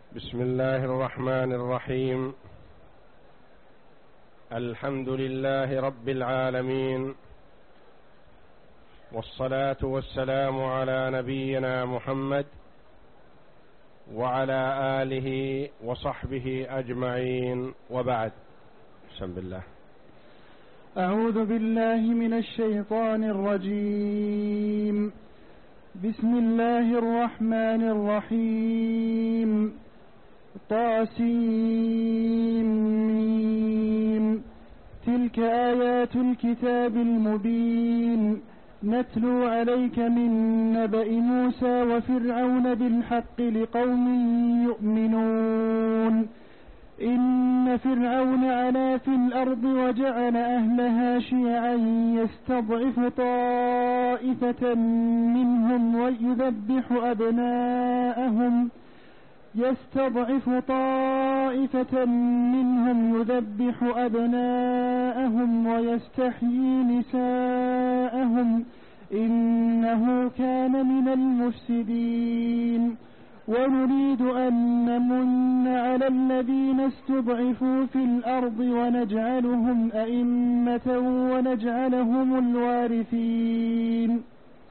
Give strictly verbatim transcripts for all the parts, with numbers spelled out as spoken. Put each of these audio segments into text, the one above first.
بسم الله الرحمن الرحيم. الحمد لله رب العالمين، والصلاة والسلام على نبينا محمد وعلى آله وصحبه أجمعين، وبعد. بسم الله. أعوذ بالله من الشيطان الرجيم. بسم الله الرحمن الرحيم. طاسيم. تلك آيات الكتاب المبين، نتلو عليك من نبأ موسى وفرعون بالحق لقوم يؤمنون. إن فرعون علا في الأرض وجعل أهلها شيعا يستضعف طائفة منهم ويذبح أبناءهم يستضعف طائفة منهم يذبح أبناءهم ويستحيي نساءهم، إنه كان من المفسدين. ونريد أن نمن على الذين استضعفوا في الأرض ونجعلهم أئمة ونجعلهم الوارثين،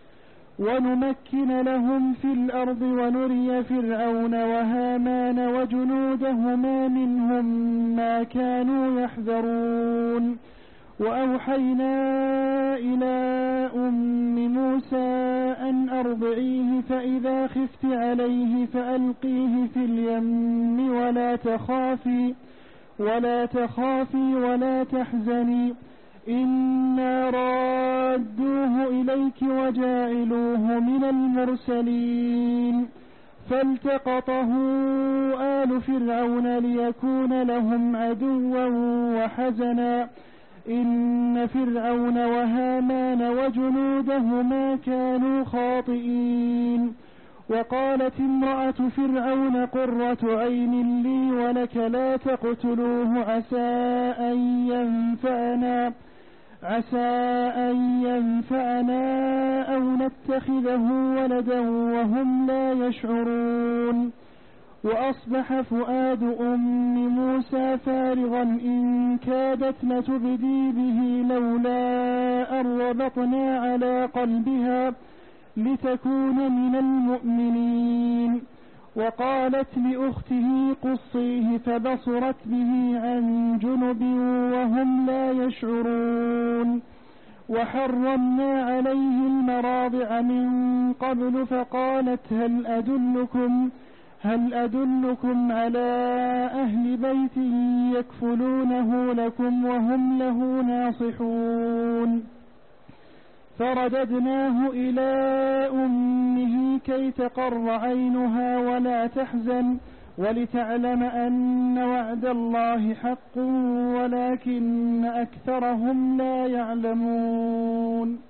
ونمكن لهم في الأرض ونري فرعون وهامان وجنودهما منهم ما كانوا يحذرون. وأوحينا إلى أم موسى أن أرضعيه، فإذا خفت عليه فألقيه في اليم ولا تخافي ولا تخافي ولا تحزني، إنا رادوه إليك وجاعلوه من المرسلين. فالتقطه آل فرعون ليكون لهم عدوا وحزنا، إن فرعون وهامان وجنودهما كانوا خاطئين. وقالت امرأة فرعون قرة عين لي ولك لا تقتلوه عسى أن ينفعنا عسى أن ينفعنا أو نتخذه ولدا وهم لا يشعرون. وأصبح فؤاد أم موسى فارغا إن كادت لتبدي به لولا أن ربطنا على قلبها لتكون من المؤمنين. وقالت لأخته قصيه فبصرت به عن جنب وهم لا يشعرون. وحرمنا عليه المراضع من قبل فقالت هل أدلكم هل أدلكم على أهل بيت يكفلونه لكم وهم له ناصحون. فرددناه إلى أمه كي تقر عينها ولا تحزن ولتعلم أن وعد الله حق ولكن أكثرهم لا يعلمون.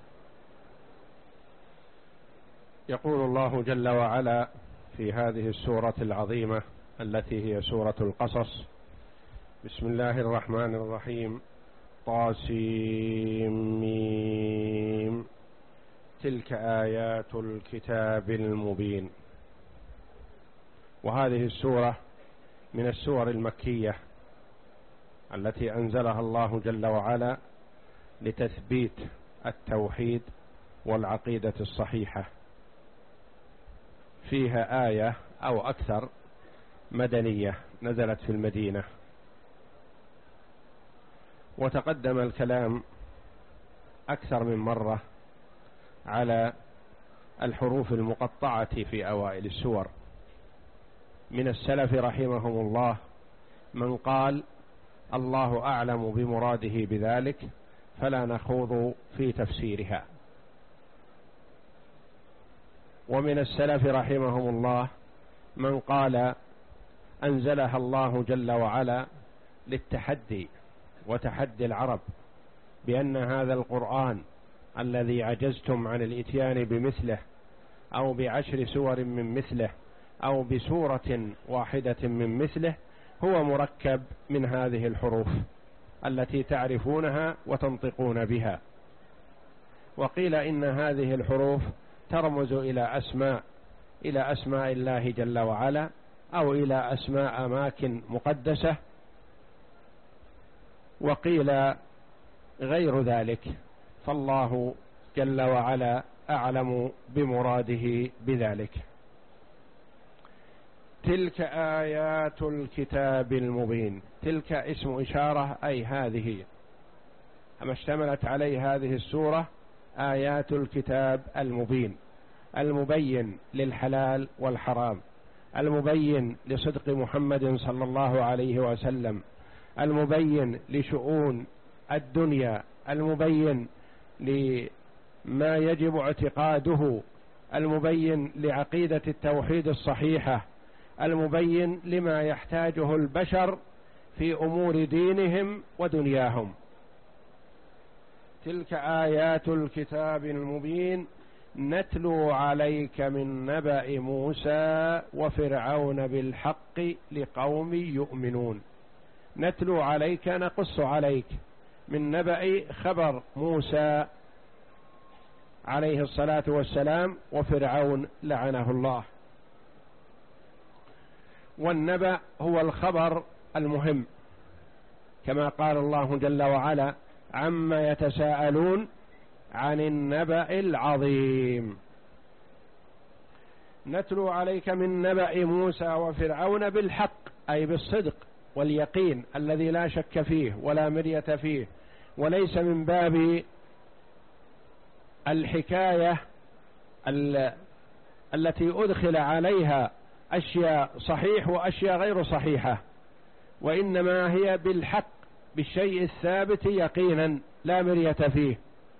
يقول الله جل وعلا في هذه السورة العظيمة التي هي سورة القصص: بسم الله الرحمن الرحيم. طاسيم. تلك آيات الكتاب المبين. وهذه السورة من السور المكية التي أنزلها الله جل وعلا لتثبيت التوحيد والعقيدة الصحيحة. فيها آية أو أكثر مدنية نزلت في المدينة. وتقدم الكلام أكثر من مرة على الحروف المقطعة في أوائل السور. من السلف رحمهم الله من قال الله أعلم بمراده بذلك فلا نخوض في تفسيرها، ومن السلف رحمهم الله من قال أنزلها الله جل وعلا للتحدي وتحدي العرب بأن هذا القرآن الذي عجزتم عن الإتيان بمثله أو بعشر سور من مثله أو بسورة واحدة من مثله هو مركب من هذه الحروف التي تعرفونها وتنطقون بها. وقيل إن هذه الحروف ترمز إلى أسماء إلى أسماء الله جل وعلا أو إلى أسماء أماكن مقدسة، وقيل غير ذلك، فالله جل وعلا أعلم بمراده بذلك. تلك آيات الكتاب المبين، تلك اسم إشارة، أي هذه ما اشتملت عليه هذه السورة آيات الكتاب المبين، المبين للحلال والحرام، المبين لصدق محمد صلى الله عليه وسلم، المبين لشؤون الدنيا، المبين لما يجب اعتقاده، المبين لعقيدة التوحيد الصحيحة، المبين لما يحتاجه البشر في أمور دينهم ودنياهم. تلك آيات الكتاب المبين نتلو عليك من نبأ موسى وفرعون بالحق لقوم يؤمنون. نتلو عليك نقص عليك من نبأ خبر موسى عليه الصلاة والسلام وفرعون لعنه الله. والنبأ هو الخبر المهم، كما قال الله جل وعلا عما يتساءلون عن النبأ العظيم. نتلو عليك من نبأ موسى وفرعون بالحق، أي بالصدق واليقين الذي لا شك فيه ولا مرية فيه، وليس من باب الحكاية التي أدخل عليها أشياء صحيح وأشياء غير صحيحة، وإنما هي بالحق، بالشيء الثابت يقينا لا مرية فيه،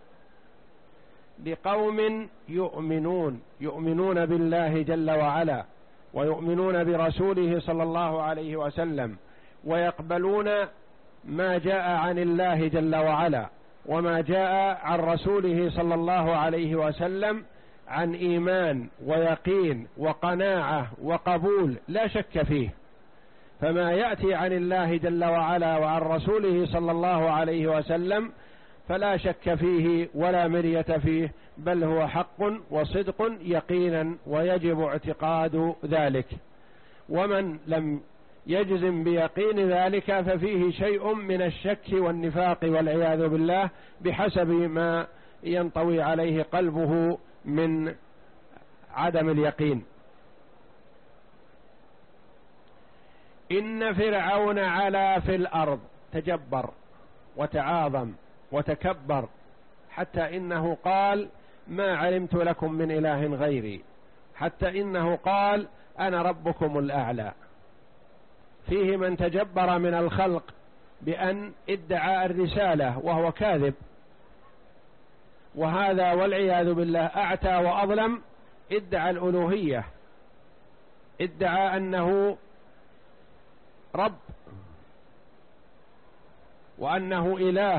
لقوم يؤمنون، يؤمنون بالله جل وعلا ويؤمنون برسوله صلى الله عليه وسلم، ويقبلون ما جاء عن الله جل وعلا وما جاء عن رسوله صلى الله عليه وسلم عن إيمان ويقين وقناعة وقبول لا شك فيه. فما يأتي عن الله جل وعلا وعن رسوله صلى الله عليه وسلم فلا شك فيه ولا مرية فيه، بل هو حق وصدق يقينا ويجب اعتقاد ذلك. ومن لم يجزم بيقين ذلك ففيه شيء من الشك والنفاق والعياذ بالله، بحسب ما ينطوي عليه قلبه من عدم اليقين. إن فرعون علا في الأرض، تجبر وتعاظم وتكبر، حتى إنه قال ما علمت لكم من إله غيري، حتى إنه قال أنا ربكم الأعلى. فيه من تجبر من الخلق بأن ادعى الرسالة وهو كاذب، وهذا والعياذ بالله أعتى وأظلم، ادعى الألوهية، ادعى أنه رب وأنه إله.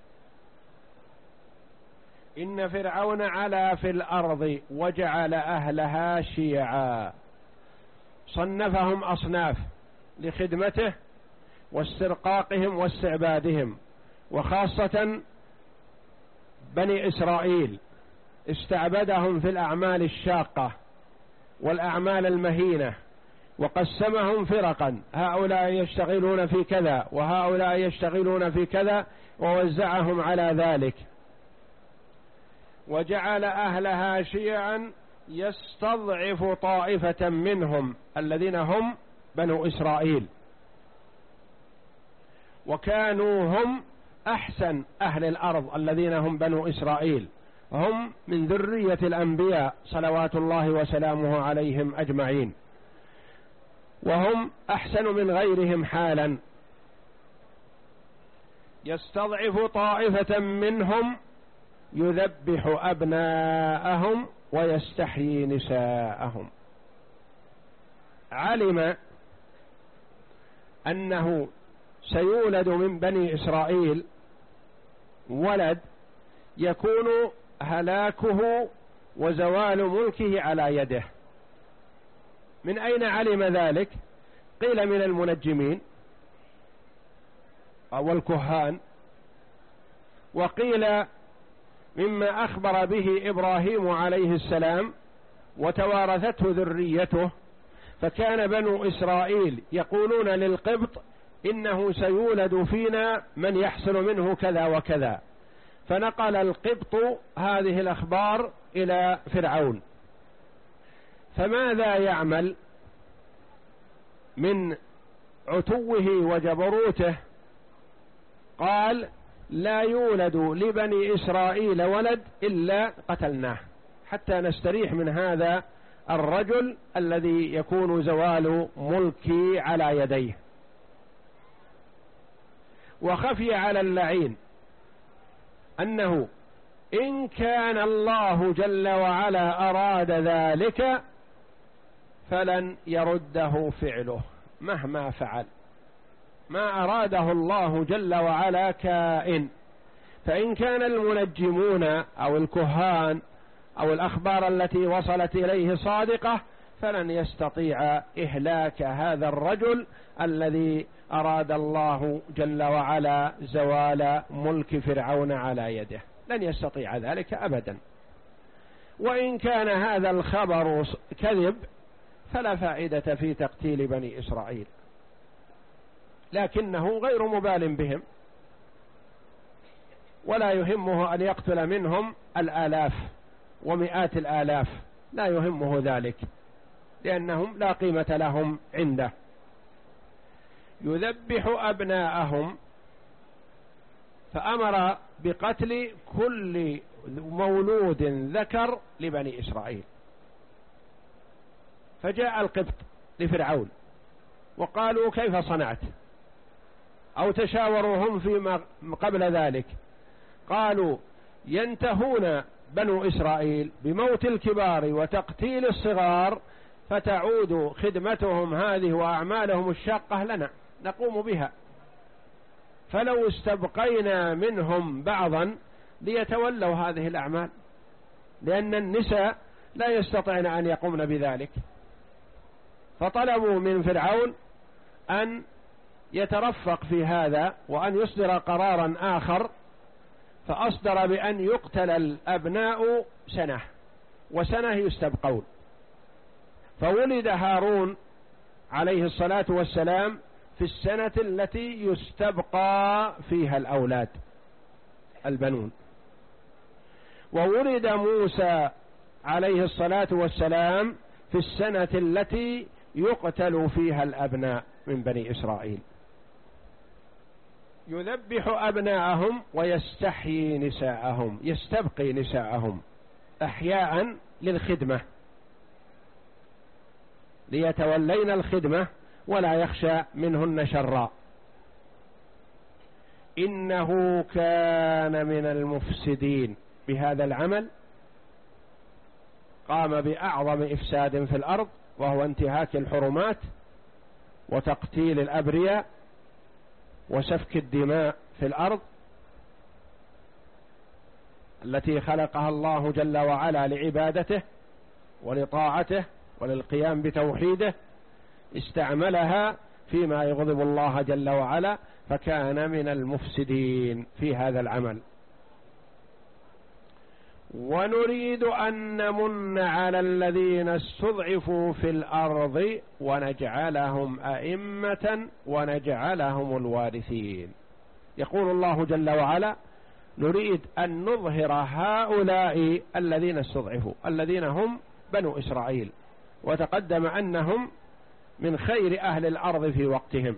إن فرعون علا في الأرض وجعل أهلها شيعا، صنفهم أصناف لخدمته واسترقاقهم واستعبادهم، وخاصة بني إسرائيل استعبدهم في الأعمال الشاقة والأعمال المهينة، وقسمهم فرقا، هؤلاء يشتغلون في كذا وهؤلاء يشتغلون في كذا، ووزعهم على ذلك. وجعل أهلها شيعا يستضعف طائفة منهم الذين هم بنو إسرائيل، وكانوا هم أحسن أهل الأرض الذين هم بنو إسرائيل، هم من ذرية الأنبياء صلوات الله وسلامه عليهم أجمعين، وهم أحسن من غيرهم حالا. يستضعف طائفة منهم يذبح أبناءهم ويستحيي نساءهم. علم أنه سيولد من بني إسرائيل ولد يكون هلاكه وزوال ملكه على يده. من أين علم ذلك؟ قيل من المنجمين أو الكهان، وقيل مما أخبر به إبراهيم عليه السلام وتوارثته ذريته، فكان بنو إسرائيل يقولون للقبط إنه سيولد فينا من يحصل منه كذا وكذا، فنقل القبط هذه الأخبار إلى فرعون، فماذا يعمل من عتوه وجبروته؟ قال لا يولد لبني إسرائيل ولد إلا قتلناه حتى نستريح من هذا الرجل الذي يكون زوال ملكي على يديه. وخفي على اللعين أنه إن كان الله جل وعلا أراد ذلك فلن يرده فعله مهما فعل، ما أراده الله جل وعلا كائن. فإن كان المنجمون أو الكهان أو الأخبار التي وصلت إليه صادقة فلن يستطيع إهلاك هذا الرجل الذي أراد الله جل وعلا زوال ملك فرعون على يده، لن يستطيع ذلك أبدا. وإن كان هذا الخبر كذب فلا فائدة في تقتيل بني إسرائيل، لكنه غير مبال بهم ولا يهمه أن يقتل منهم الآلاف ومئات الآلاف، لا يهمه ذلك لأنهم لا قيمة لهم عنده. يذبح أبناءهم، فأمر بقتل كل مولود ذكر لبني إسرائيل. فجاء القبط لفرعون وقالوا كيف صنعت، أو تشاوروا هم فيما قبل ذلك، قالوا ينتهون بنو إسرائيل بموت الكبار وتقتيل الصغار فتعود خدمتهم هذه وأعمالهم الشاقة لنا نقوم بها، فلو استبقينا منهم بعضا ليتولوا هذه الأعمال، لأن النساء لا يستطيعن أن يقومن بذلك. فطلبوا من فرعون أن يترفق في هذا وأن يصدر قرارا آخر، فأصدر بأن يقتل الأبناء سنة وسنة يستبقون. فولد هارون عليه الصلاة والسلام في السنة التي يستبقى فيها الأولاد البنون، وولد موسى عليه الصلاة والسلام في السنة التي يقتل فيها الأبناء من بني إسرائيل. يذبح أبناءهم ويستحيي نساءهم، يستبقي نساءهم أحياء للخدمة ليتولين الخدمة ولا يخشى منهن شرا. إنه كان من المفسدين. بهذا العمل قام بأعظم إفساد في الأرض، وهو انتهاك الحرمات وتقتيل الأبرياء وسفك الدماء في الأرض التي خلقها الله جل وعلا لعبادته ولطاعته وللقيام بتوحيده، استعملها فيما يغضب الله جل وعلا، فكان من المفسدين في هذا العمل. ونريد أن نمن على الذين استضعفوا في الأرض ونجعلهم أئمة ونجعلهم الوارثين. يقول الله جل وعلا نريد أن نظهر هؤلاء الذين استضعفوا، الذين هم بنو إسرائيل، وتقدم أنهم من خير أهل الأرض في وقتهم،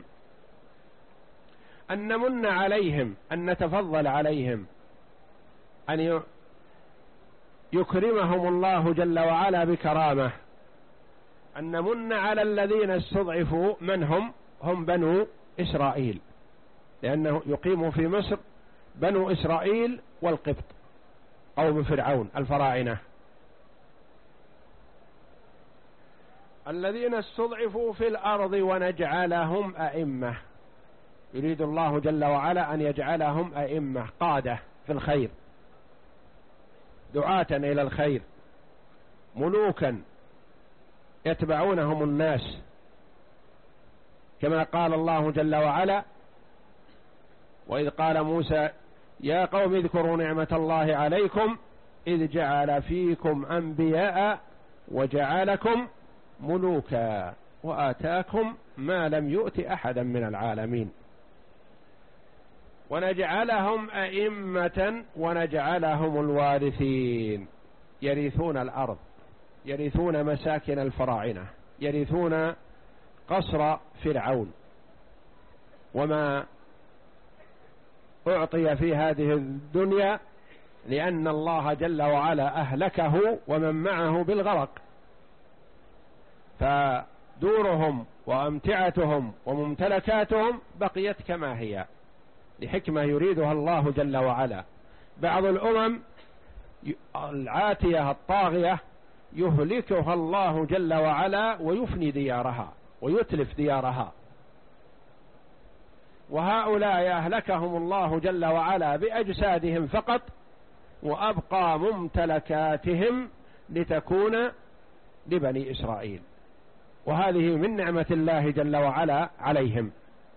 أن نمن عليهم، أن نتفضل عليهم، أن يكرمهم الله جل وعلا بكرامة، أن نمن على الذين استضعفوا. من هم؟ هم بنو إسرائيل، لأنه يقيم في مصر بنو إسرائيل والقبط قوم فرعون الفراعنة. الذين استضعفوا في الأرض ونجعلهم أئمة، يريد الله جل وعلا أن يجعلهم أئمة، قادة في الخير، دعاة إلى الخير، ملوكا يتبعونهم الناس، كما قال الله جل وعلا وإذ قال موسى يا قوم اذكروا نعمة الله عليكم إذ جعل فيكم أنبياء وجعلكم ملوكا وآتاكم ما لم يؤت أحدا من العالمين، ونجعلهم أئمة ونجعلهم الوارثين، يرثون الأرض، يرثون مساكن الفراعنة، يرثون قصر فرعون وما أعطي في هذه الدنيا، لأن الله جل وعلا أهلكه ومن معه بالغرق، فدورهم وأمتعتهم وممتلكاتهم بقيت كما هي لحكمة يريدها الله جل وعلا. بعض الأمم العاتية الطاغية يهلكها الله جل وعلا ويفني ديارها ويتلف ديارها، وهؤلاء أهلكهم الله جل وعلا بأجسادهم فقط، وأبقى ممتلكاتهم لتكون لبني إسرائيل، وهذه من نعمة الله جل وعلا عليهم.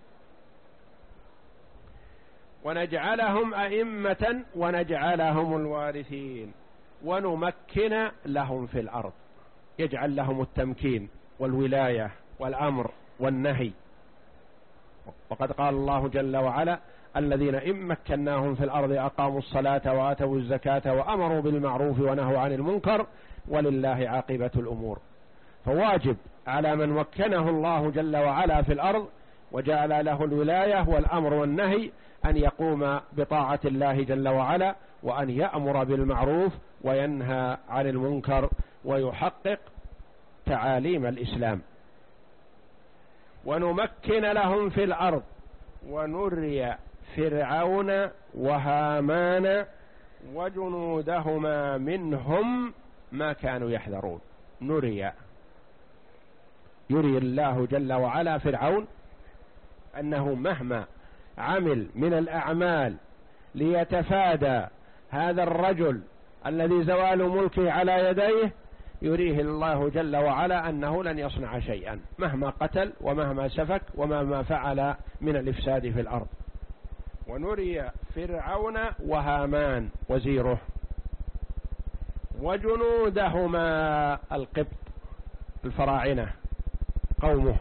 ونجعلهم أئمة ونجعلهم الوارثين ونمكن لهم في الأرض، يجعل لهم التمكين والولاية والأمر والنهي. وقد قال الله جل وعلا: الذين إن مكناهم في الأرض أقاموا الصلاة وآتوا الزكاة وأمروا بالمعروف ونهوا عن المنكر ولله عاقبة الأمور. فواجب على من مكنه الله جل وعلا في الأرض وجعل له الولاية والأمر والنهي أن يقوم بطاعة الله جل وعلا، وأن يأمر بالمعروف وينهى عن المنكر ويحقق تعاليم الإسلام. ونمكن لهم في الأرض ونري فرعون وهامان وجنودهما منهم ما كانوا يحذرون. نري، يري الله جل وعلا فرعون أنه مهما عمل من الأعمال ليتفادى هذا الرجل الذي زوال ملكه على يديه، يريه الله جل وعلا أنه لن يصنع شيئا مهما قتل ومهما سفك ومهما فعل من الإفساد في الأرض. ونري فرعون وهامان وزيره وجنودهما القبط الفراعنة قومه،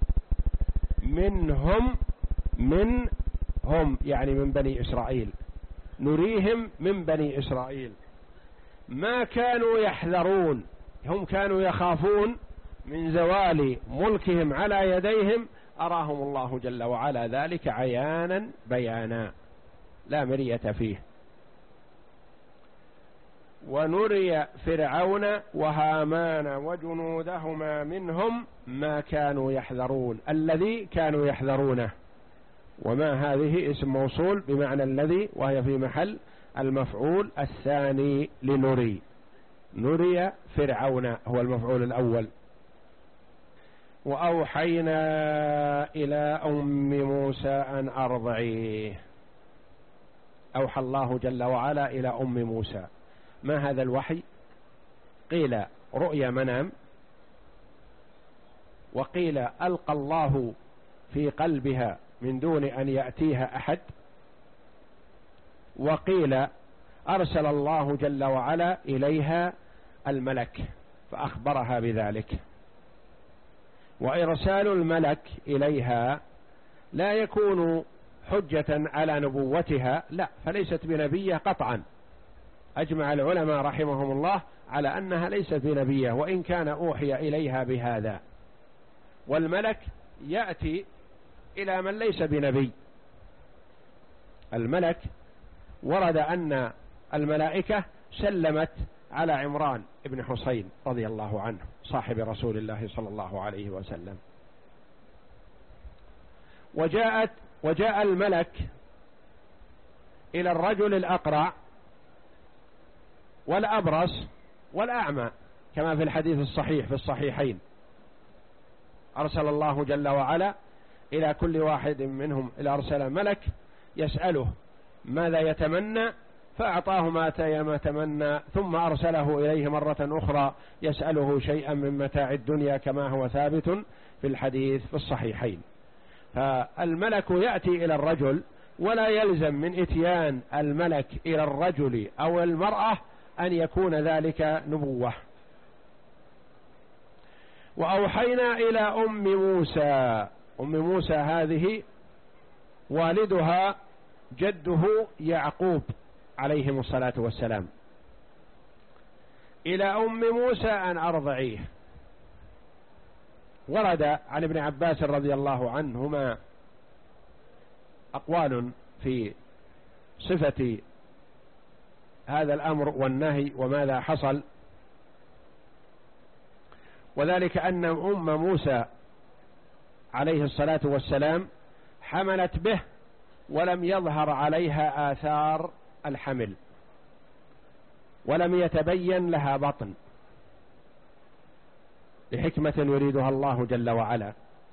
منهم من هم يعني من بني إسرائيل، نريهم من بني إسرائيل ما كانوا يحذرون، هم كانوا يخافون من زوال ملكهم على يديهم، أراهم الله جل وعلا ذلك عيانا بيانا لا مرية فيه. ونري فرعون وهامان وجنودهما منهم ما كانوا يحذرون، الذي كانوا يحذرونه، وما هذه اسم موصول بمعنى الذي، وهي في محل المفعول الثاني لنري. نري فرعون هو المفعول الأول. وأوحينا إلى أم موسى أن أرضعيه، أوحى الله جل وعلا إلى أم موسى. ما هذا الوحي؟ قيل رؤيا منام، وقيل ألقى الله في قلبها من دون أن يأتيها أحد، وقيل أرسل الله جل وعلا إليها الملك فأخبرها بذلك. وإرسال الملك إليها لا يكون حجة على نبوتها، لا، فليست بنبية قطعا. أجمع العلماء رحمهم الله على أنها ليست بنبية وإن كان أوحي إليها بهذا. والملك يأتي إلى من ليس بنبي. الملك ورد أن الملائكة سلمت على عمران بن حسين رضي الله عنه صاحب رسول الله صلى الله عليه وسلم. وجاءت وجاء الملك إلى الرجل الأقرع والأبرص والأعمى كما في الحديث الصحيح في الصحيحين. أرسل الله جل وعلا إلى كل واحد منهم إلى أرسل ملك يسأله ماذا يتمنى، فأعطاه ما تمنى، ثم أرسله إليه مرة أخرى يسأله شيئا من متاع الدنيا كما هو ثابت في الحديث في الصحيحين. فالملك يأتي إلى الرجل، ولا يلزم من إتيان الملك إلى الرجل أو المرأة أن يكون ذلك نبوة. وأوحينا إلى أم موسى. أم موسى هذه والدها جده يعقوب عليهم الصلاة والسلام، إلى أم موسى أن أرضعيه. ورد عن ابن عباس رضي الله عنهما أقوال في صفة هذا الأمر والنهي وماذا حصل، وذلك أن أم موسى عليه الصلاة والسلام حملت به ولم يظهر عليها آثار الحمل، ولم يتبين لها بطن، لحكمة يريدها الله جل وعلا.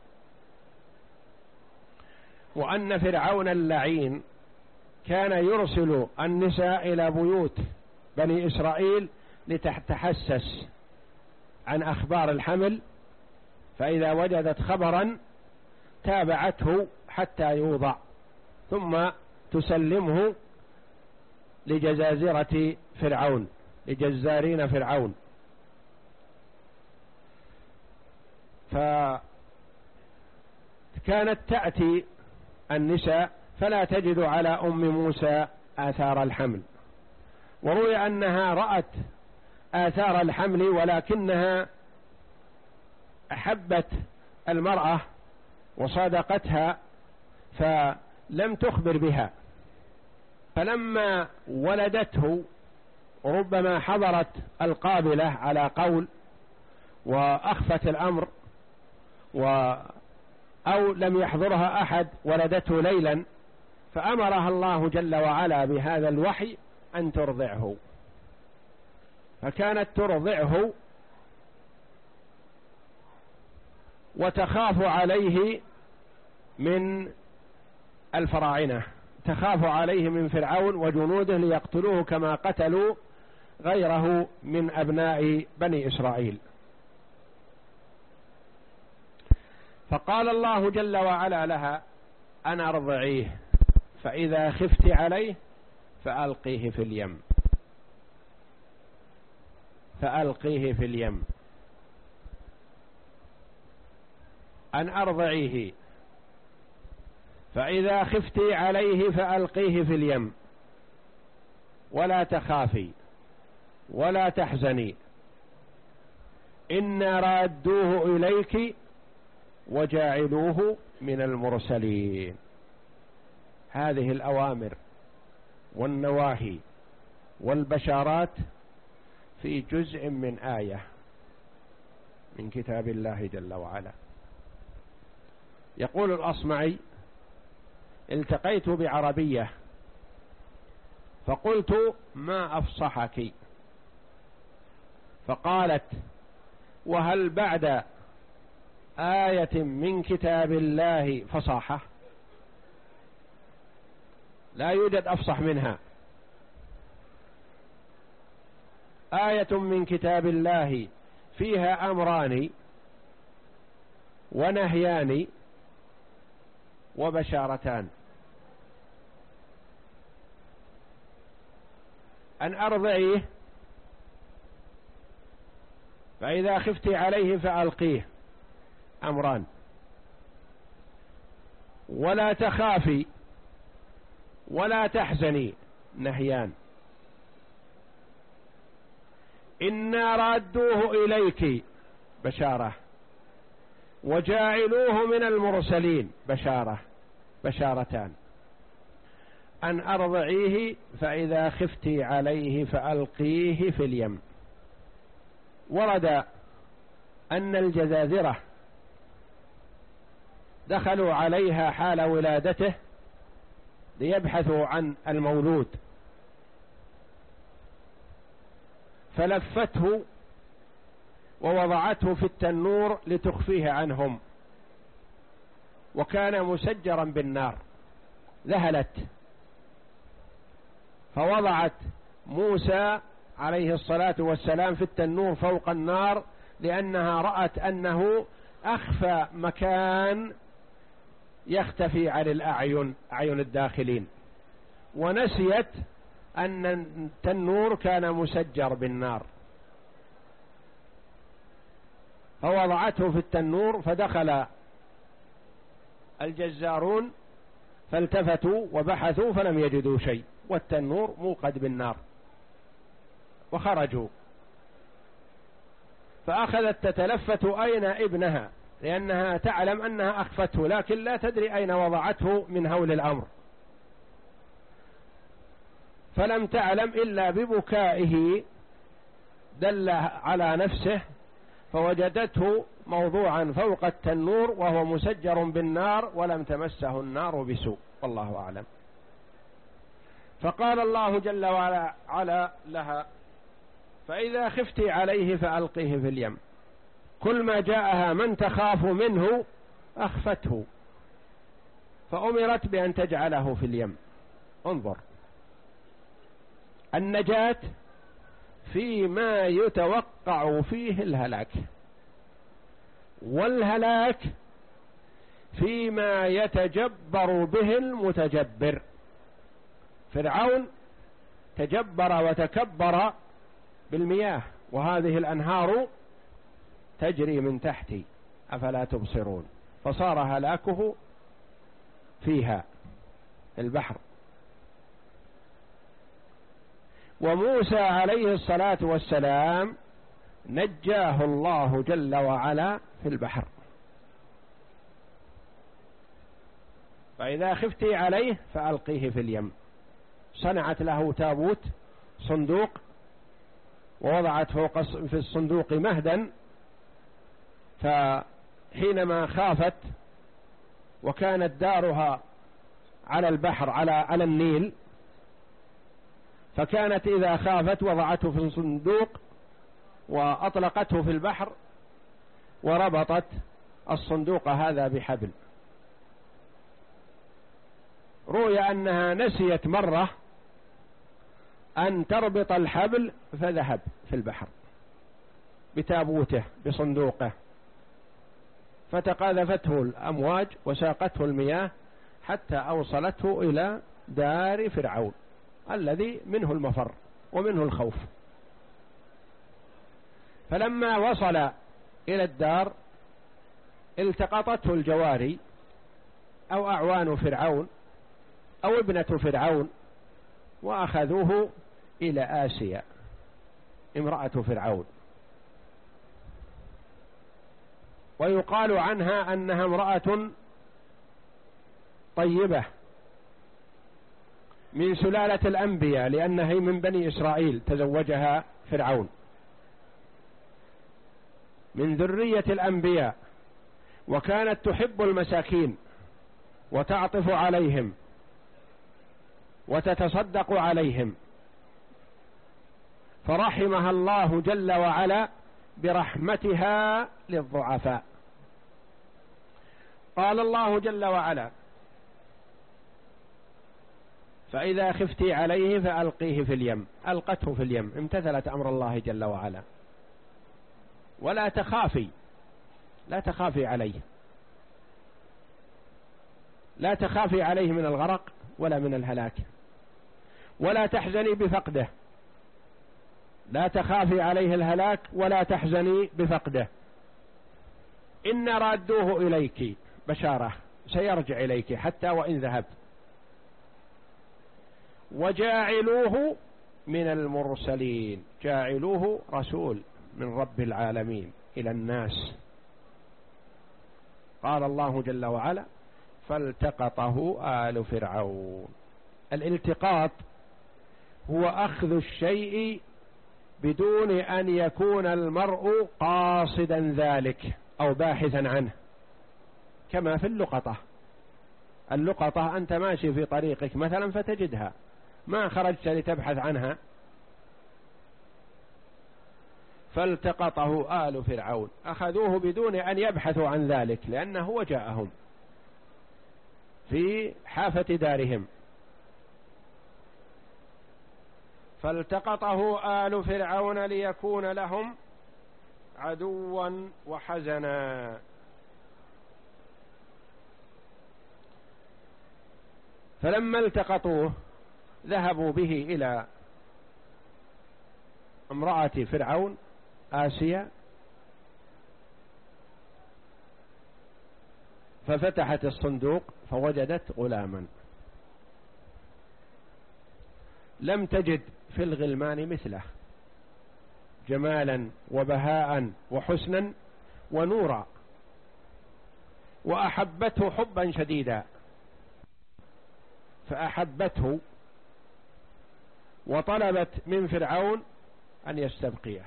وأن فرعون اللعين كان يرسل النساء إلى بيوت بني إسرائيل لتتحسس عن أخبار الحمل، فإذا وجدت خبرا تابعته حتى يوضع، ثم تسلمه لجزازرة فرعون، لجزارين فرعون. فكانت تأتي النساء فلا تجد على أم موسى آثار الحمل، وروي أنها رأت آثار الحمل ولكنها أحبت المرأة وصادقتها فلم تخبر بها، فلما ولدته ربما حضرت القابلة على قول وأخفت الأمر، و أو لم يحضرها أحد ولدته ليلا، فأمرها الله جل وعلا بهذا الوحي أن ترضعه، فكانت ترضعه وتخاف عليه من الفراعنة، تخاف عليه من فرعون وجنوده ليقتلوه كما قتلوا غيره من أبناء بني إسرائيل. فقال الله جل وعلا لها أن أرضعيه، فإذا خفت عليه فألقيه في اليم، فألقيه في اليم. أن أرضعيه فإذا خفت عليه فألقيه في اليم، ولا تخافي ولا تحزني، إنا رادوه إليك وجاعلوه من المرسلين. هذه الأوامر والنواهي والبشارات في جزء من آية من كتاب الله جل وعلا. يقول الأصمعي: التقيت بعربية فقلت: ما أفصحك؟ فقالت: وهل بعد آية من كتاب الله فصاحة؟ لا يوجد أفصح منها. آية من كتاب الله فيها أمران ونهيان وبشارتان: أن أرضعيه فإذا خفت عليه فألقيه، أمران، ولا تخافي ولا تحزني، نهيان. إنا رادوه إليك، بشارة، وجاعلوه من المرسلين، بشارة، بشارتان. أن أرضعيه فإذا خفت عليه فألقيه في اليم. ورد أن الجزازرة دخلوا عليها حال ولادته ليبحثوا عن المولود، فلفته ووضعته في التنور لتخفيه عنهم، وكان مسجرا بالنار، ذهلت، فوضعت موسى عليه الصلاة والسلام في التنور فوق النار، لأنها رأت أنه أخفى مكان يختفي عن الأعين، أعين الداخلين، ونسيت أن التنور كان مسجر بالنار، فوضعته في التنور، فدخل الجزارون فالتفتوا وبحثوا فلم يجدوا شيء، والتنور موقد بالنار، وخرجوا. فأخذت تتلفت أين ابنها، لأنها تعلم أنها أخفته لكن لا تدري أين وضعته من هول الأمر، فلم تعلم إلا ببكائه دل على نفسه، فوجدته موضوعا فوق التنور وهو مسجر بالنار ولم تمسه النار بسوء، والله أعلم. فقال الله جل وعلا لها: فإذا خفت عليه فألقيه في اليم. كل ما جاءها من تخاف منه أخفته، فأمرت بأن تجعله في اليم. انظر، النجاة فيما يتوقع فيه الهلاك، والهلاك فيما يتجبر به المتجبر. فرعون تجبر وتكبر بالمياه، وهذه الأنهار تجري من تحتي أفلا تبصرون، فصار هلاكه فيها البحر. وموسى عليه الصلاة والسلام نجاه الله جل وعلا في البحر. فإذا خفتي عليه فألقيه في اليم. صنعت له تابوت صندوق، ووضعت فوق في الصندوق مهدا، فحينما خافت وكانت دارها على البحر على على النيل، فكانت إذا خافت وضعته في الصندوق وأطلقته في البحر، وربطت الصندوق هذا بحبل. روي أنها نسيت مرة أن تربط الحبل فذهب في البحر بتابوته بصندوقه، فتقاذفته الأمواج وساقته المياه حتى أوصلته إلى دار فرعون الذي منه المفر ومنه الخوف. فلما وصل إلى الدار التقطته الجواري أو أعوان فرعون أو ابنة فرعون، وأخذوه إلى آسيا امرأة فرعون، ويقال عنها أنها امرأة طيبة من سلالة الأنبياء، لأنها من بني إسرائيل، تزوجها فرعون من ذرية الأنبياء، وكانت تحب المساكين وتعطف عليهم وتتصدق عليهم، فرحمها الله جل وعلا برحمتها للضعفاء. قال الله جل وعلا: فإذا خفتي عليه فألقيه في اليم. ألقته في اليم، امتثلت أمر الله جل وعلا. ولا تخافي، لا تخافي عليه، لا تخافي عليه من الغرق ولا من الهلاك، ولا تحزني بفقده، لا تخافي عليه الهلاك ولا تحزني بفقده. إن رادوه إليك بشارة، سيرجع إليك حتى وإن ذهب. وجاعلوه من المرسلين، جاعلوه رسول من رب العالمين إلى الناس. قال الله جل وعلا: فالتقطه آل فرعون. الالتقاط هو أخذ الشيء بدون أن يكون المرء قاصدا ذلك أو باحثا عنه، كما في اللقطة. اللقطة أنت ماشي في طريقك مثلا فتجدها، ما خرجت لتبحث عنها. فالتقطه آل فرعون، أخذوه بدون أن يبحثوا عن ذلك، لأنه وجاءهم في حافة دارهم. فالتقطه آل فرعون ليكون لهم عدوا وحزنا. فلما التقطوه ذهبوا به إلى امرأة فرعون آسيا، ففتحت الصندوق فوجدت غلاما لم تجد في الغلمان مثله، جمالا وبهاء وحسنا ونورا، وأحبته حبا شديدا، فأحبته وطلبت من فرعون أن يستبقيه،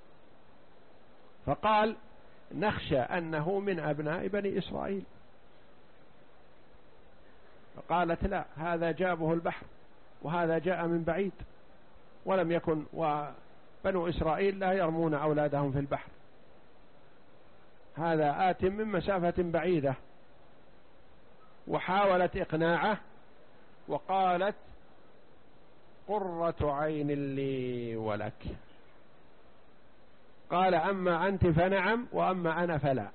فقال نخشى أنه من أبناء بني إسرائيل. فقالت لا، هذا جابه البحر وهذا جاء من بعيد، ولم يكن وبنو إسرائيل لا يرمون أولادهم في البحر، هذا آت من مسافة بعيدة. وحاولت إقناعه وقالت قرة عين لي ولك. قال أما أنت فنعم وأما أنا فلا.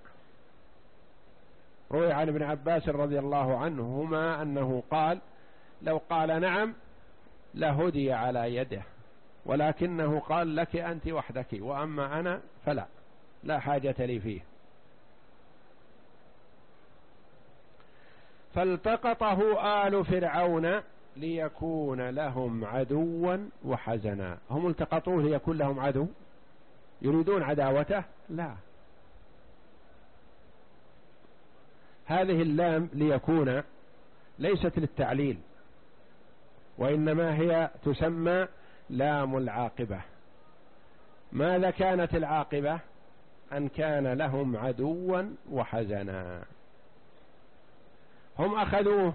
روي عن ابن عباس رضي الله عنهما أنه قال لو قال نعم لهدي على يده، ولكنه قال لك أنت وحدك وأما أنا فلا، لا حاجة لي فيه. فالتقطه آل فرعون ليكون لهم عدوا وحزنا. هم التقطوه ليكون لهم عدو، يريدون عداوته؟ لا، هذه اللام ليكون ليست للتعليل، وإنما هي تسمى لام العاقبة. ماذا كانت العاقبة؟ أن كان لهم عدوا وحزنا. هم أخذوه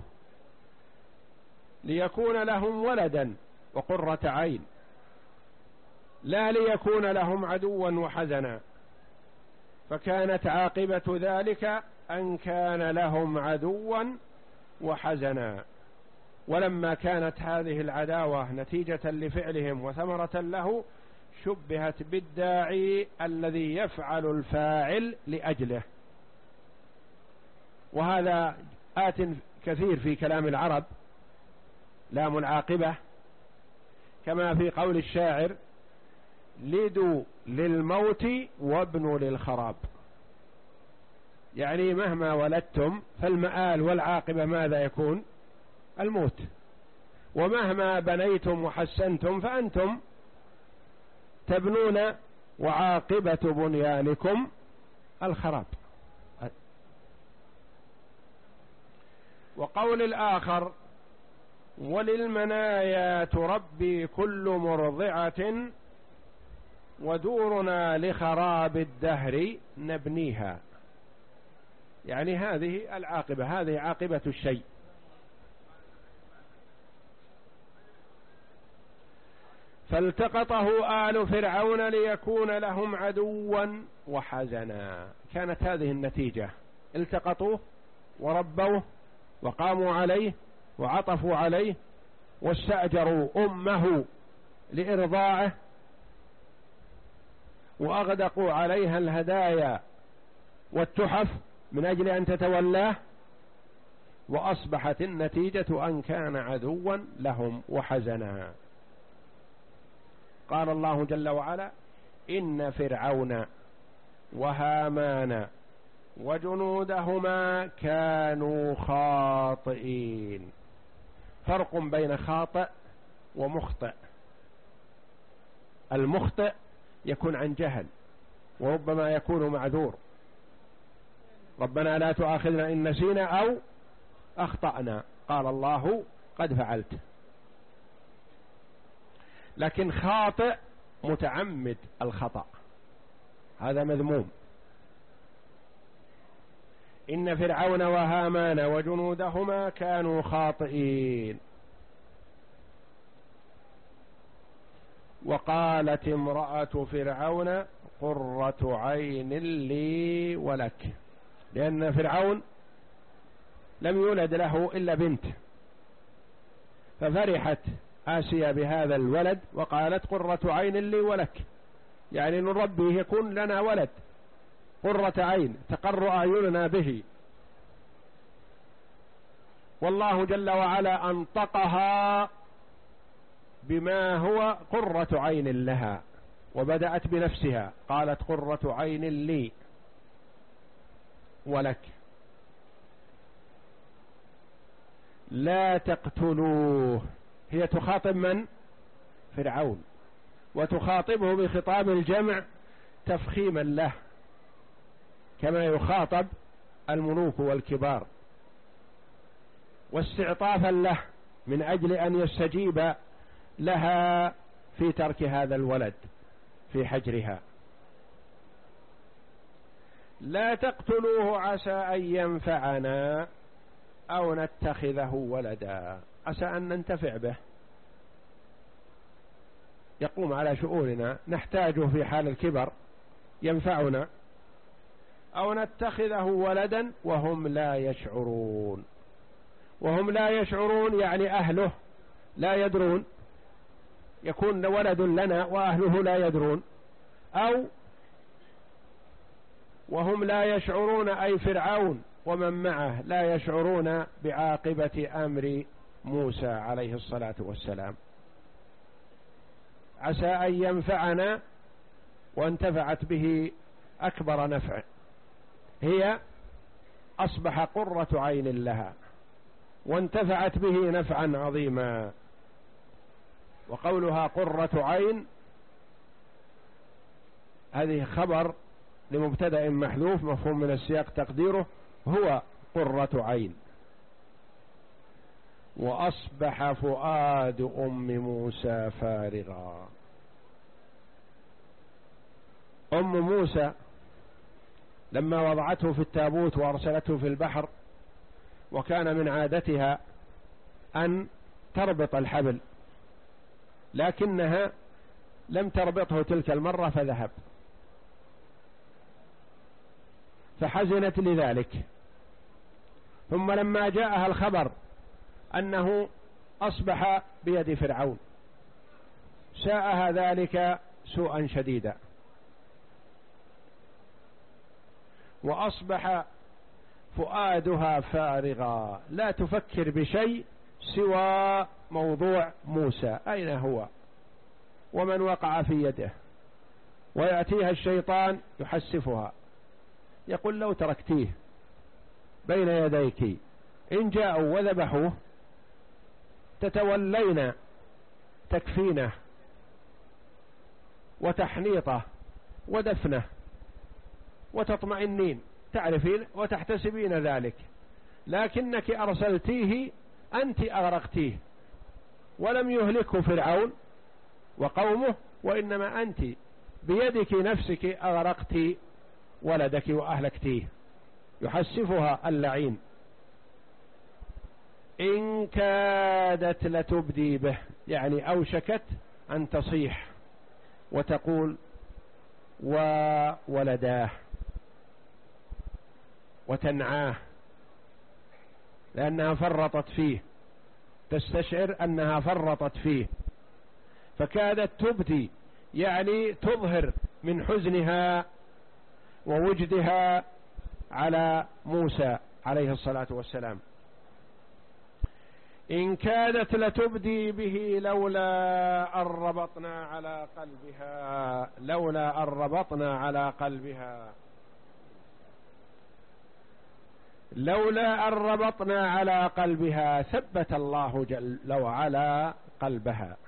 ليكون لهم ولدا وقرة عين، لا ليكون لهم عدوا وحزنا، فكانت عاقبة ذلك أن كان لهم عدوا وحزنا. ولما كانت هذه العداوة نتيجة لفعلهم وثمرة له، شبهت بالداعي الذي يفعل الفاعل لأجله. وهذا آت كثير في كلام العرب، لام العاقبة، كما في قول الشاعر لدوا للموت وابنوا للخراب، يعني مهما ولدتم فالمآل والعاقبة ماذا يكون؟ الموت. ومهما بنيتم وحسنتم فأنتم تبنون وعاقبة بنيانكم الخراب. وقول الآخر وللمنايا تربي كل مرضعة ودورنا لخراب الدهر نبنيها، يعني هذه العاقبة، هذه عاقبة الشيء. فالتقطه آل فرعون ليكون لهم عدوا وحزنا. كانت هذه النتيجة، التقطوه وربوه وقاموا عليه وعطفوا عليه واستأجروا أمه لإرضاعه وأغدقوا عليها الهدايا والتحف من أجل أن تتولاه، وأصبحت النتيجة أن كان عدوا لهم وحزنا. قال الله جل وعلا إن فرعون وهامان وجنودهما كانوا خاطئين. فرق بين خاطئ ومخطئ. المخطئ يكون عن جهل وربما يكون معذور، ربنا لا تؤاخذنا إن نسينا أو أخطأنا، قال الله قد فعلت. لكن خاطئ متعمد الخطأ، هذا مذموم. إن فرعون وهامان وجنودهما كانوا خاطئين. وقالت امرأة فرعون قرة عين لي ولك، لأن فرعون لم يولد له إلا بنت، ففرحت آسيا بهذا الولد وقالت قرة عين لي ولك، يعني نربيه يكون لنا ولد قرة عين تقر أعيننا به. والله جل وعلا أنطقها بما هو قرة عين لها، وبدأت بنفسها قالت قرة عين لي ولك. لا تقتلوه، هي تخاطب من؟ فرعون، وتخاطبه بخطاب الجمع تفخيما له كما يخاطب الملوك والكبار، واستعطافا له من أجل أن يستجيب لها في ترك هذا الولد في حجرها. لا تقتلوه عسى أن ينفعنا أو نتخذه ولدا، عسى أن ننتفع به، يقوم على شؤوننا، نحتاجه في حال الكبر ينفعنا، أو نتخذه ولدا وهم لا يشعرون. وهم لا يشعرون يعني أهله لا يدرون، يكون ولد لنا وأهله لا يدرون، أو وهم لا يشعرون أي فرعون ومن معه لا يشعرون بعاقبة أمر موسى عليه الصلاة والسلام. عسى أن ينفعنا، وانتفعت به أكبر نفع، هي أصبح قرة عين لها وانتفعت به نفعا عظيما. وقولها قرة عين هذه خبر لمبتدأ محذوف مفهوم من السياق تقديره هو قرة عين. وأصبح فؤاد أم موسى فارغا. أم موسى لما وضعته في التابوت وأرسلته في البحر، وكان من عادتها أن تربط الحبل، لكنها لم تربطه تلك المرة فذهب، فحزنت لذلك. ثم لما جاءها الخبر أنه أصبح بيد فرعون ساءها ذلك سوءا شديدا، وأصبح فؤادها فارغا، لا تفكر بشيء سوى موضوع موسى، أين هو ومن وقع في يده. ويأتيها الشيطان يحسفها، يقول لو تركتيه بين يديك إن جاءوا وذبحوه تتولين تكفينه وتحنيطه ودفنه وتطمئنين تعرفين وتحتسبين ذلك، لكنك أرسلتيه أنت أغرقتيه، ولم يهلكه فرعون وقومه، وإنما أنت بيدك نفسك أغرقت ولدك وأهلكتيه. يحسفها اللعين. إن كادت لتبدي به، يعني أوشكت أن تصيح وتقول وولداه وتنعاه، لأنها فرطت فيه، تستشعر أنها فرطت فيه، فكادت تبدي يعني تظهر من حزنها ووجدها على موسى عليه الصلاة والسلام. إن كادت لتبدي به لولا أن ربطنا على قلبها، لولا أن ربطنا على قلبها، لولا أن ربطنا على قلبها، ثبت الله جل وعلا قلبها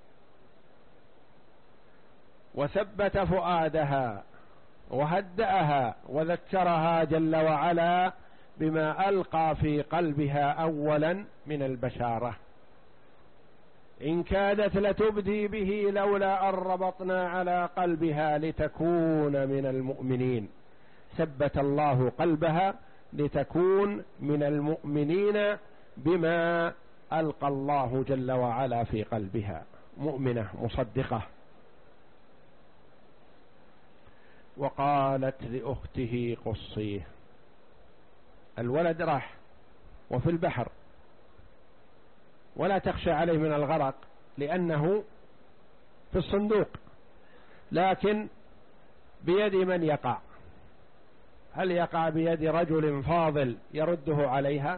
وثبت فؤادها وهدأها وذكرها جل وعلا بما ألقى في قلبها أولا من البشارة. إن كادت لتبدي به لولا أن ربطنا على قلبها لتكون من المؤمنين، ثبت الله قلبها لتكون من المؤمنين بما ألقى الله جل وعلا في قلبها، مؤمنة مصدقة. وقالت لأخته قصيه، الولد راح وفي البحر ولا تخشى عليه من الغرق لأنه في الصندوق، لكن بيد من يقع؟ هل يقع بيد رجل فاضل يرده عليها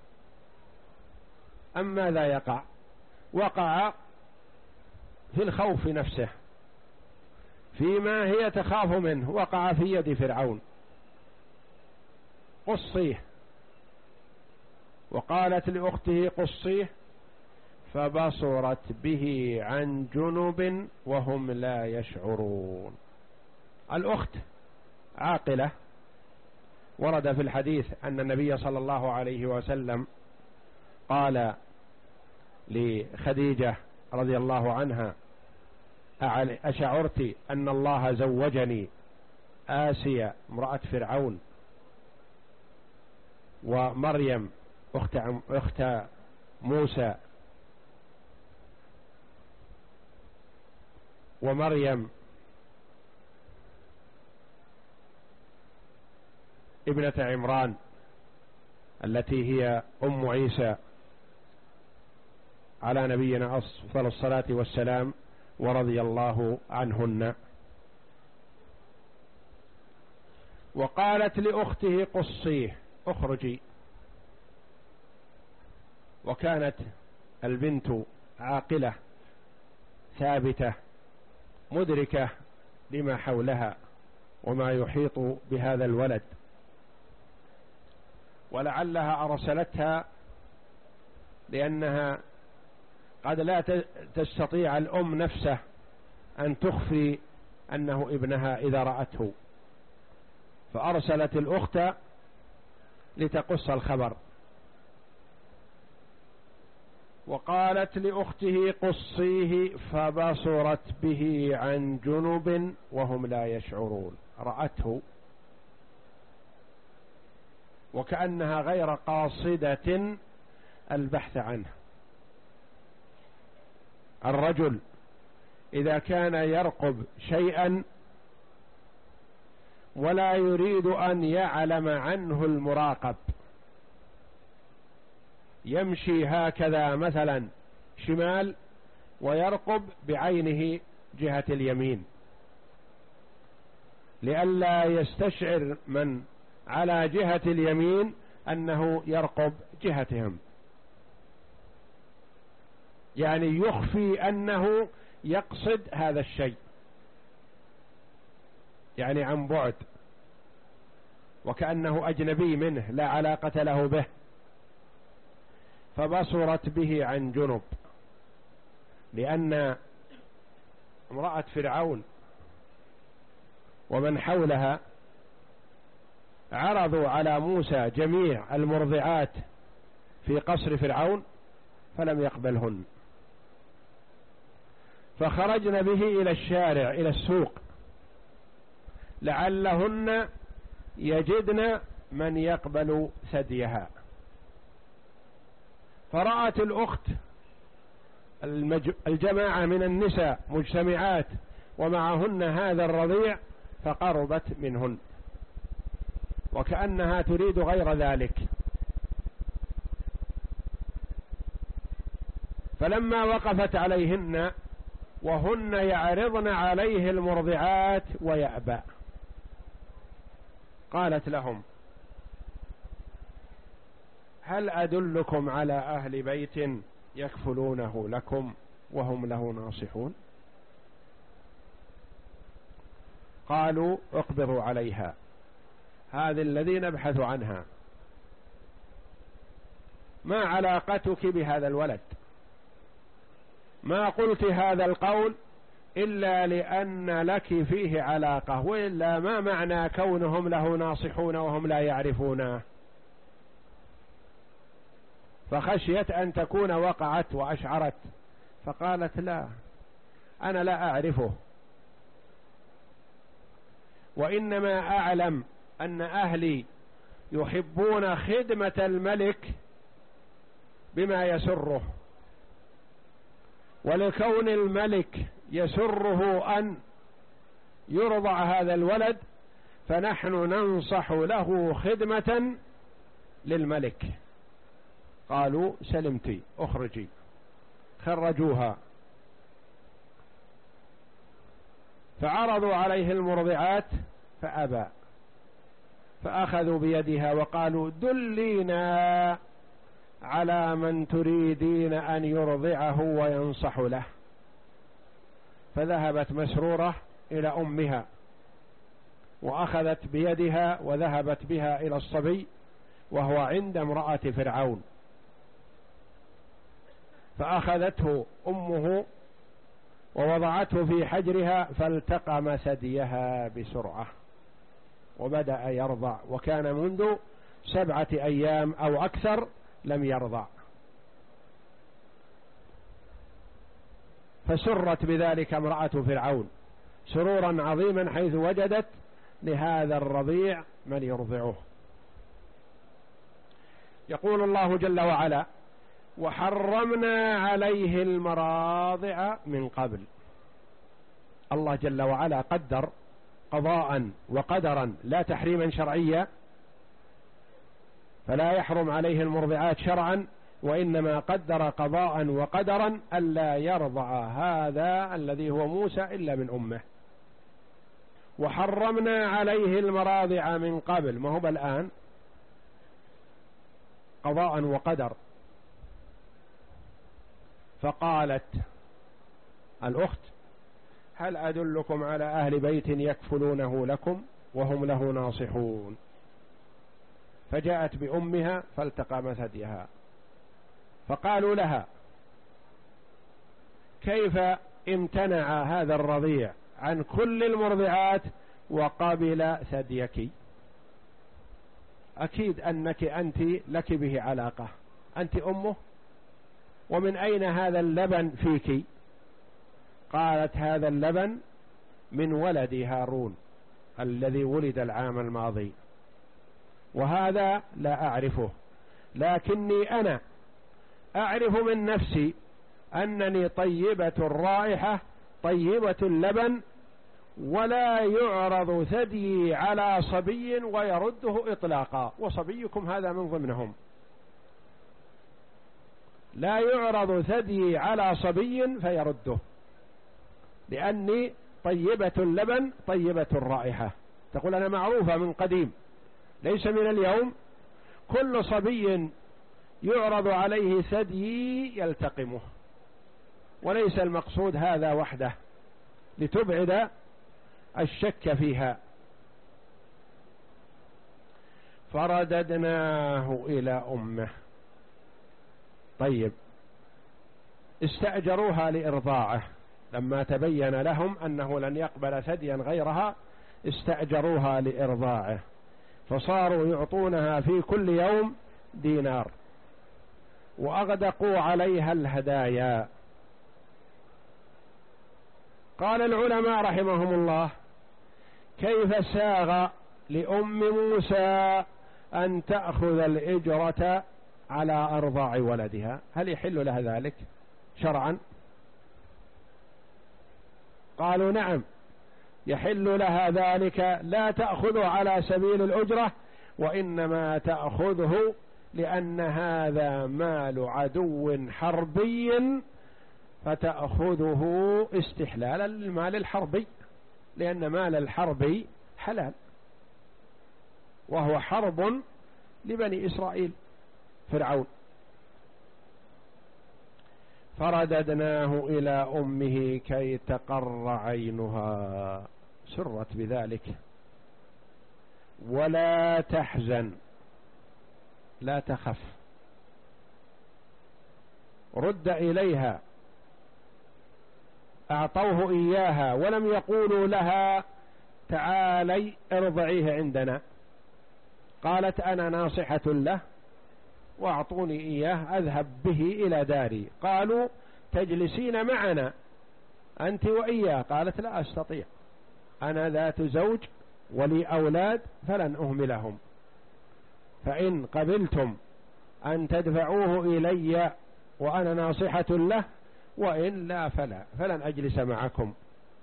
أم ماذا يقع؟ وقع في الخوف نفسه، فيما هي تخاف منه، وقع في يد فرعون. قصيه وقالت لأخته قصيه فبصرت به عن جنب وهم لا يشعرون. الأخت عاقلة، ورد في الحديث أن النبي صلى الله عليه وسلم قال لخديجة رضي الله عنها: أشعرت أن الله زوجني آسيا امرأة فرعون ومريم أخت, أخت موسى ومريم ابنة عمران التي هي أم عيسى على نبينا أفضل الصلاة والسلام ورضي الله عنهن. وقالت لأخته قصيه اخرجي. وكانت البنت عاقلة ثابتة مدركة لما حولها وما يحيط بهذا الولد، ولعلها أرسلتها لأنها قد لا تستطيع الأم نفسه أن تخفي أنه ابنها إذا رأته، فأرسلت الأخت لتقص الخبر. وقالت لأخته قصيه فبصرت به عن جنب وهم لا يشعرون. رأته وكأنها غير قاصدة البحث عنه. الرجل إذا كان يرقب شيئا ولا يريد أن يعلم عنه المراقب، يمشي هكذا مثلا شمال ويرقب بعينه جهة اليمين لئلا يستشعر من على جهة اليمين أنه يرقب جهتهم، يعني يخفي أنه يقصد هذا الشيء، يعني عن بعد وكأنه أجنبي منه لا علاقة له به. فبصرت به عن جنب، لأن امرأة فرعون ومن حولها عرضوا على موسى جميع المرضعات في قصر فرعون فلم يقبلهن، فخرجن به إلى الشارع إلى السوق لعلهن يجدن من يقبل ثديها. فرأت الأخت الجماعة من النساء مجتمعات ومعهن هذا الرضيع فقربت منهن وكأنها تريد غير ذلك. فلما وقفت عليهن وهن يعرضن عليه المرضعات ويأبى، قالت لهم: هل أدلكم على أهل بيت يكفلونه لكم وهم له ناصحون؟ قالوا: اقبضوا عليها، هذا الذي نبحث عنها، ما علاقتك بهذا الولد؟ ما قلت هذا القول إلا لأن لك فيه علاقة، وإلا ما معنى كونهم له ناصحون وهم لا يعرفونه؟ فخشيت أن تكون وقعت وأشعرت، فقالت: لا، أنا لا أعرفه، وإنما أعلم أن أهلي يحبون خدمة الملك بما يسره، ولكون الملك يسره أن يرضع هذا الولد فنحن ننصح له خدمة للملك. قالوا: سلمتي، اخرجي. خرجوها، فعرضوا عليه المرضعات فأبى، فأخذوا بيدها وقالوا: دلينا على من تريدين أن يرضعه وينصح له. فذهبت مسرورة إلى أمها وأخذت بيدها وذهبت بها إلى الصبي وهو عند امرأة فرعون فأخذته أمه ووضعته في حجرها فالتقم ثديها بسرعة وبدأ يرضع، وكان منذ سبعة أيام أو أكثر لم يرضع. فسرت بذلك امرأة فرعون سرورا عظيما حيث وجدت لهذا الرضيع من يرضعه. يقول الله جل وعلا: وحرمنا عليه المراضع من قبل. الله جل وعلا قدر قضاء وقدرا لا تحريما شرعيا، فلا يحرم عليه المرضعات شرعا، وإنما قدر قضاء وقدرا ألا يرضع هذا الذي هو موسى إلا من أمه. وحرمنا عليه المراضع من قبل، ما هو الآن قضاء وقدر. فقالت الأخت: هل أدلكم على أهل بيت يكفلونه لكم وهم له ناصحون؟ فجاءت بأمها فالتقم ثديها، فقالوا لها: كيف امتنع هذا الرضيع عن كل المرضعات وقبل ثديك؟ أكيد أنك أنت لك به علاقة، أنت أمه، ومن أين هذا اللبن فيك؟ قالت: هذا اللبن من ولد هارون الذي ولد العام الماضي، وهذا لا أعرفه، لكني أنا أعرف من نفسي أنني طيبة الرائحة طيبة اللبن، ولا يعرض ثديي على صبي ويرده إطلاقا، وصبيكم هذا من ضمنهم. لا يعرض ثديي على صبي فيرده، لأني طيبة اللبن طيبة الرائحة. تقول: أنا معروفة من قديم ليس من اليوم، كل صبي يعرض عليه ثدي يلتقمه، وليس المقصود هذا وحده، لتبعد الشك فيها. فرددناه إلى أمه. طيب، استأجروها لإرضاعه، لما تبين لهم أنه لن يقبل ثديا غيرها استأجروها لإرضاعه، فصاروا يعطونها في كل يوم دينار، وأغدقوا عليها الهدايا. قال العلماء رحمهم الله: كيف ساغ لأم موسى أن تأخذ الإجرة على أرضاع ولدها؟ هل يحل لها ذلك شرعا؟ قالوا: نعم يحل لها ذلك، لا تأخذه على سبيل الأجرة، وإنما تأخذه لأن هذا مال عدو حربي، فتأخذه استحلالا للمال الحربي، لأن مال الحربي حلال، وهو حرب لبني إسرائيل فرعون. فرددناه إلى أمه كي تقر عينها، سرت بذلك، ولا تحزن، لا تخف. رد إليها، أعطوه إياها ولم يقولوا لها تعالي ارضعيه عندنا. قالت: أنا ناصحة له واعطوني إياه أذهب به إلى داري. قالوا: تجلسين معنا أنت وإياه؟ قالت: لا أستطيع، أنا ذات زوج ولي أولاد فلن أهملهم، فإن قبلتم أن تدفعوه إلي وأنا ناصحة له، وإن لا فلا فلن أجلس معكم.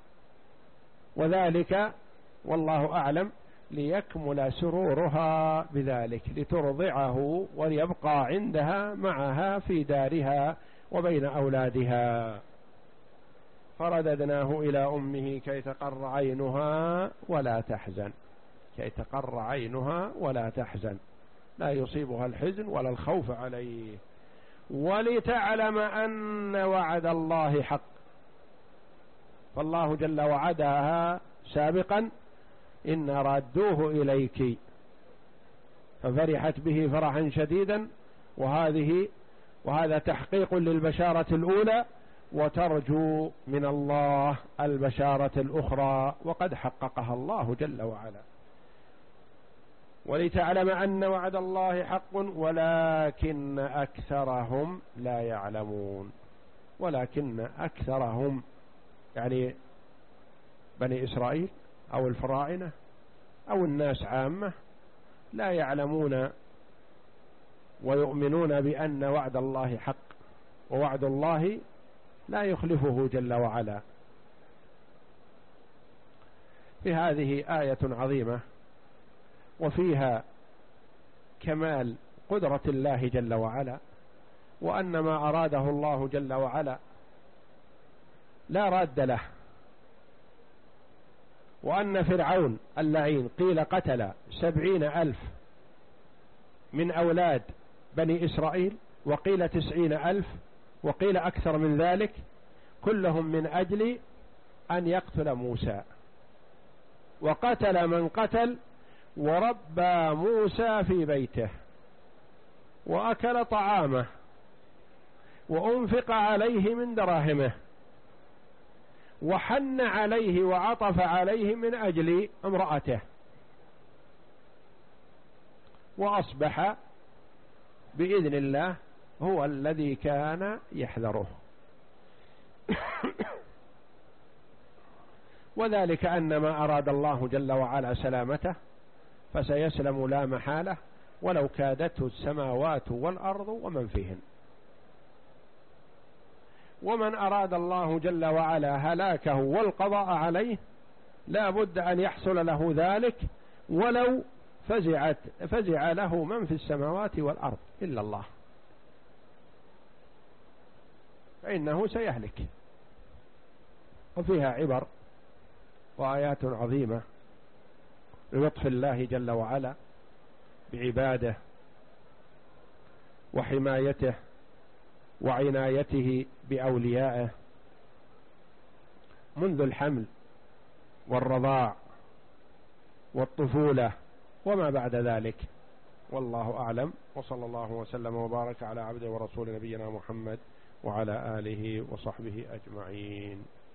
وذلك والله أعلم ليكمل سرورها بذلك، لترضعه ويبقى عندها معها في دارها وبين أولادها. فرددناه إلى أمه كي تقر عينها ولا تحزن، كي تقر عينها ولا تحزن، لا يصيبها الحزن ولا الخوف عليه، ولتعلم أن وعد الله حق. فالله جل وعدها سابقا: إن رادوه إليك، ففرحت به فرحا شديدا، وهذه وهذا تحقيق للبشارة الأولى، وترجو من الله البشارة الأخرى، وقد حققها الله جل وعلا. ولتعلم أن وعد الله حق ولكن أكثرهم لا يعلمون. ولكن أكثرهم يعني بني إسرائيل أو الفراعنة أو الناس عامة لا يعلمون ويؤمنون بأن وعد الله حق، ووعد الله لا يخلفه جل وعلا. في هذه آية عظيمة وفيها كمال قدرة الله جل وعلا، وأن ما أراده الله جل وعلا لا راد له، وأن فرعون اللعين قيل قتل سبعين ألف من أولاد بني إسرائيل، وقيل تسعين ألف، وقيل أكثر من ذلك، كلهم من أجل أن يقتل موسى. وقتل من قتل، وربى موسى في بيته، وأكل طعامه، وأنفق عليه من دراهمه، وحن عليه وعطف عليه من أجل امرأته، وأصبح بإذن الله هو الذي كان يحذره. وذلك أن ما أراد الله جل وعلا سلامته فسيسلم لا محالة، ولو كادته السماوات والأرض ومن فيهن. ومن أراد الله جل وعلا هلاكه والقضاء عليه لا بد أن يحصل له ذلك، ولو فزعت فزع له من في السماوات والأرض إلا الله، فإنه سيهلك. وفيها عبر وآيات عظيمة بلطف الله جل وعلا بعباده وحمايته وعنايته بأوليائه منذ الحمل والرضاع والطفولة وما بعد ذلك. والله أعلم، وصلى الله وسلم وبارك على عبده ورسول نبينا محمد وعلى آله وصحبه أجمعين.